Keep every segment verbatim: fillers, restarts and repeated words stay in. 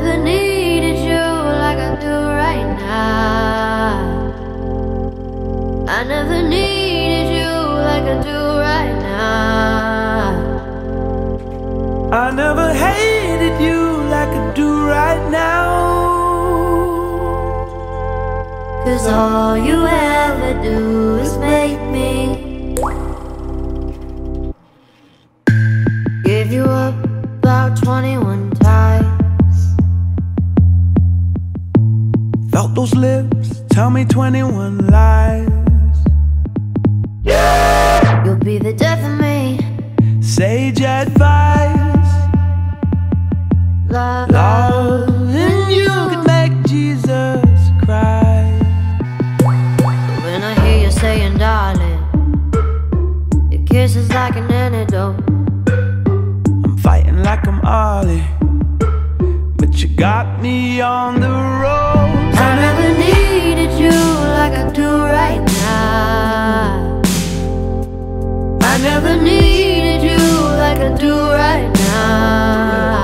never needed you like I do right now. I never needed you like I do right now. I never hated you like I do right now. 'Cause all you ever do is make me give you up about twenty-one times. Felt those lips tell me twenty-one lies. You'll be the death of me. Sage advice. Love, Loving you could make Jesus cry. when I hear you saying darling, your kiss is like an antidote. I'm fighting like I'm Ollie, but you got me on the ropes. I never needed you like I do right now. I never needed you like I do right now.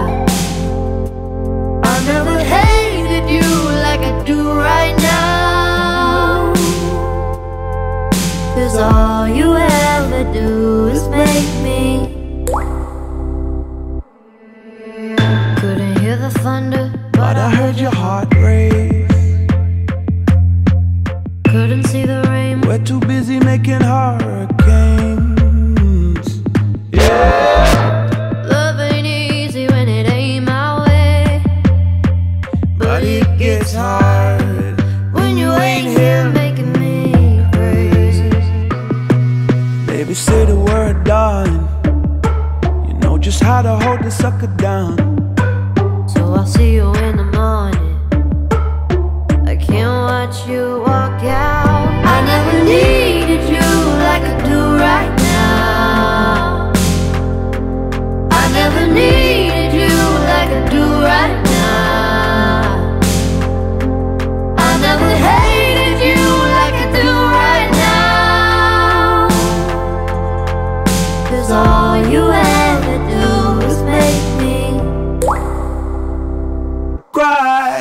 I never hated you like I do right now. 'Cause all you ever do is make me. Couldn't hear the thunder, But I heard your heart race. couldn't see the rain. We're too busy making hurricanes. Yeah. Love ain't easy when it ain't my way, But it gets hard when you ain't here making me crazy. Baby, say the word, darling. You know just how to hold the sucker down. So I'll see you in the morning. I can't watch you walk out. I never needed you like I do right now. I never needed you like I do right now. I never hated you like I do right now. 'Cause all you ever do is make me Cry.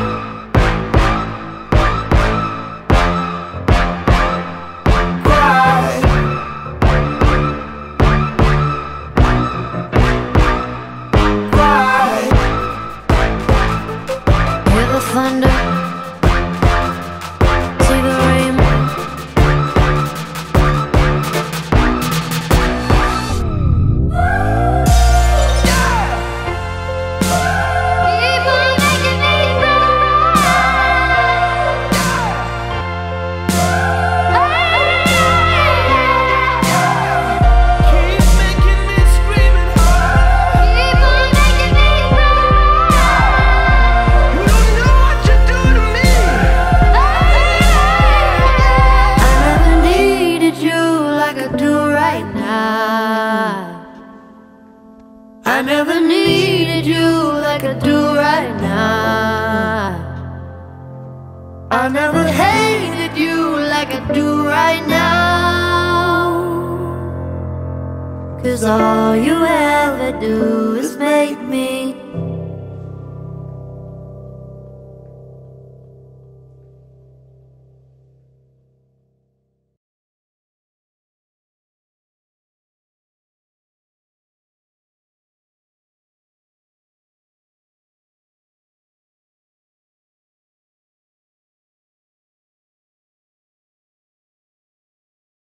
Cry. Cry. hear the thunder, see the rain. Keep on making me Keep making me scream and holler. Keep on making me You don't know what you do to me. I never needed you like I do right now. I never needed you like I do right now. I never hated you like I do right now. 'Cause all you ever do is make me